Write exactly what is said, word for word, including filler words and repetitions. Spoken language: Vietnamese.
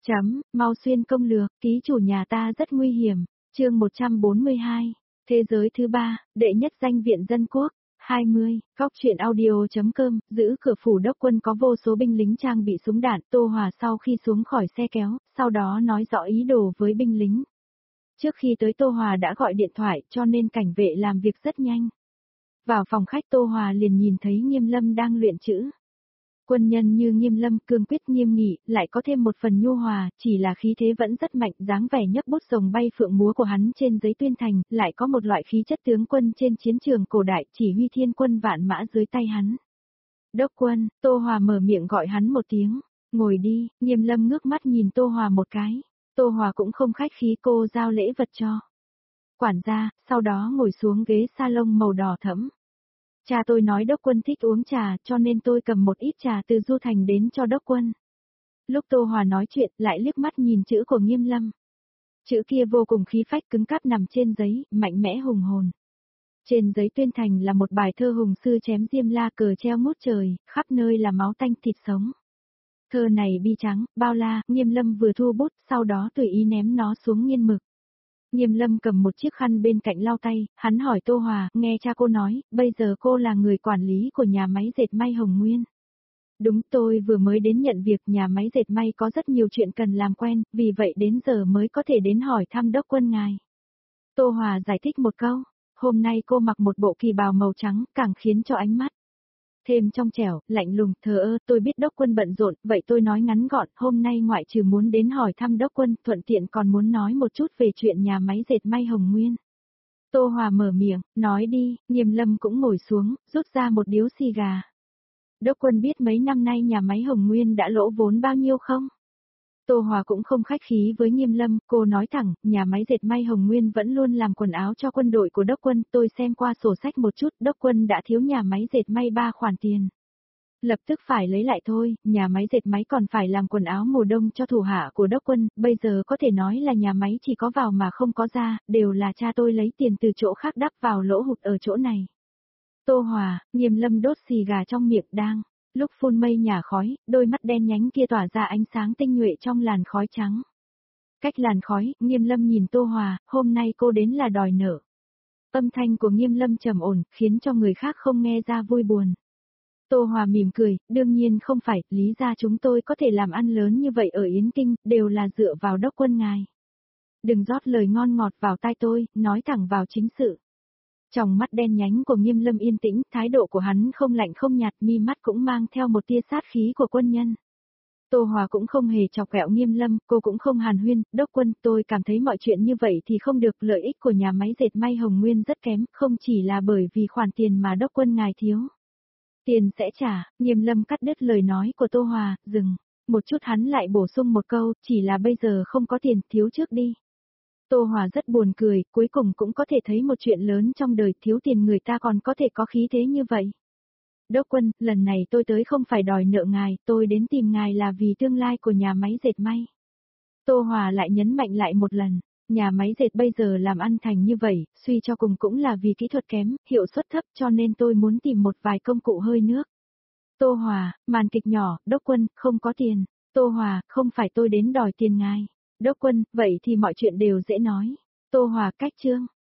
Chấm, mau xuyên công lược, ký chủ nhà ta rất nguy hiểm. Chương một trăm bốn mươi hai, thế giới thứ ba, đệ nhất danh viện dân quốc. hai mươi, Góc truyện audio.com, giữ cửa phủ đốc quân có vô số binh lính trang bị súng đạn. Tô Hòa sau khi xuống khỏi xe kéo, sau đó nói rõ ý đồ với binh lính. Trước khi tới Tô Hòa đã gọi điện thoại cho nên cảnh vệ làm việc rất nhanh. Vào phòng khách Tô Hòa liền nhìn thấy Nghiêm Lâm đang luyện chữ. Quân nhân như Nghiêm Lâm cương quyết nghiêm nghị, lại có thêm một phần nhu hòa, chỉ là khí thế vẫn rất mạnh, dáng vẻ nhấc bút rồng bay phượng múa của hắn trên giấy tuyên thành, lại có một loại khí chất tướng quân trên chiến trường cổ đại, chỉ huy thiên quân vạn mã dưới tay hắn. Đốc quân, Tô Hòa mở miệng gọi hắn một tiếng, ngồi đi. Nghiêm Lâm ngước mắt nhìn Tô Hòa một cái, Tô Hòa cũng không khách khí, cô giao lễ vật cho quản gia, sau đó ngồi xuống ghế salon màu đỏ thẫm. Cha tôi nói đốc quân thích uống trà, cho nên tôi cầm một ít trà từ Du Thành đến cho đốc quân. Lúc Tô Hòa nói chuyện, lại liếc mắt nhìn chữ của Nghiêm Lâm. Chữ kia vô cùng khí phách cứng cáp nằm trên giấy, mạnh mẽ hùng hồn. Trên giấy tuyên thành là một bài thơ hùng sư chém diêm la, cờ treo ngút trời, khắp nơi là máu tanh thịt sống. Thơ này bi trắng, bao la. Nghiêm Lâm vừa thu bút, sau đó tùy ý ném nó xuống nghiên mực. Nghiêm Lâm cầm một chiếc khăn bên cạnh lau tay, hắn hỏi Tô Hòa, nghe cha cô nói, bây giờ cô là người quản lý của nhà máy dệt may Hồng Nguyên. Đúng, tôi vừa mới đến nhận việc, nhà máy dệt may có rất nhiều chuyện cần làm quen, vì vậy đến giờ mới có thể đến hỏi thăm đốc quân ngài. Tô Hòa giải thích một câu, hôm nay cô mặc một bộ kỳ bào màu trắng, càng khiến cho ánh mắt thêm trong trẻo, lạnh lùng, thờ ơ. Tôi biết đốc quân bận rộn, vậy tôi nói ngắn gọn, hôm nay ngoại trừ muốn đến hỏi thăm đốc quân, thuận tiện còn muốn nói một chút về chuyện nhà máy dệt may Hồng Nguyên. Tô Hòa mở miệng, nói đi. Nghiêm Lâm cũng ngồi xuống, rút ra một điếu xì gà. Đốc quân biết mấy năm nay nhà máy Hồng Nguyên đã lỗ vốn bao nhiêu không? Tô Hòa cũng không khách khí với Nghiêm Lâm, cô nói thẳng, nhà máy dệt may Hồng Nguyên vẫn luôn làm quần áo cho quân đội của đốc quân, tôi xem qua sổ sách một chút, đốc quân đã thiếu nhà máy dệt may ba khoản tiền. Lập tức phải lấy lại thôi, nhà máy dệt may còn phải làm quần áo mùa đông cho thủ hạ của đốc quân, bây giờ có thể nói là nhà máy chỉ có vào mà không có ra, đều là cha tôi lấy tiền từ chỗ khác đắp vào lỗ hụt ở chỗ này. Tô Hòa, Nghiêm Lâm đốt xì gà trong miệng đang lúc phun mây nhả khói, đôi mắt đen nhánh kia tỏa ra ánh sáng tinh nhuệ trong làn khói trắng. Cách làn khói, Nghiêm Lâm nhìn Tô Hòa, hôm nay cô đến là đòi nợ. Âm thanh của Nghiêm Lâm trầm ổn, khiến cho người khác không nghe ra vui buồn. Tô Hòa mỉm cười, đương nhiên không phải, lý ra chúng tôi có thể làm ăn lớn như vậy ở Yến Kinh, đều là dựa vào đốc quân ngài. Đừng rót lời ngon ngọt vào tai tôi, nói thẳng vào chính sự. Trong mắt đen nhánh của Nghiêm Lâm yên tĩnh, thái độ của hắn không lạnh không nhạt, mi mắt cũng mang theo một tia sát khí của quân nhân. Tô Hòa cũng không hề chọc ghẹo Nghiêm Lâm, cô cũng không hàn huyên, đốc quân, tôi cảm thấy mọi chuyện như vậy thì không được, lợi ích của nhà máy dệt may Hồng Nguyên rất kém, không chỉ là bởi vì khoản tiền mà đốc quân ngài thiếu. Tiền sẽ trả. Nghiêm Lâm cắt đứt lời nói của Tô Hòa, dừng. Một chút hắn lại bổ sung một câu, chỉ là bây giờ không có tiền, thiếu trước đi. Tô Hòa rất buồn cười, cuối cùng cũng có thể thấy một chuyện lớn trong đời, thiếu tiền người ta còn có thể có khí thế như vậy. Đốc quân, lần này tôi tới không phải đòi nợ ngài, tôi đến tìm ngài là vì tương lai của nhà máy dệt may. Tô Hòa lại nhấn mạnh lại một lần, nhà máy dệt bây giờ làm ăn thành như vậy, suy cho cùng cũng là vì kỹ thuật kém, hiệu suất thấp, cho nên tôi muốn tìm một vài công cụ hơi nước. Tô Hòa, màn kịch nhỏ, đốc quân, không có tiền. Tô Hòa, không phải tôi đến đòi tiền ngài. Đốc quân, vậy thì mọi chuyện đều dễ nói. Tô Hòa, cách chương.